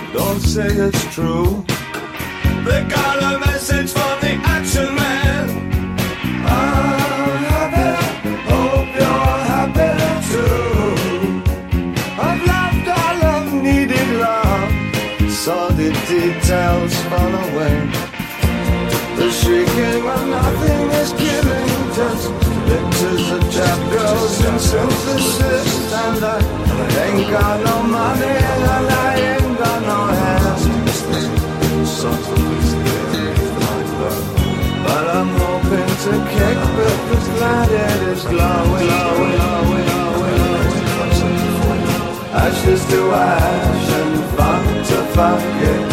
Don't say it's true. They got a message from the action man. I'm happy, hope you're happy too. I've loved all I've needed love. Saw the details fall away. The shrieking when nothing is killing. Just pictures of trap girls and synthesis. And I ain't got no money and I ain't got no hands. But I'm hoping to kick because glad it is glowing. Ashes to ash and fun to fuck it.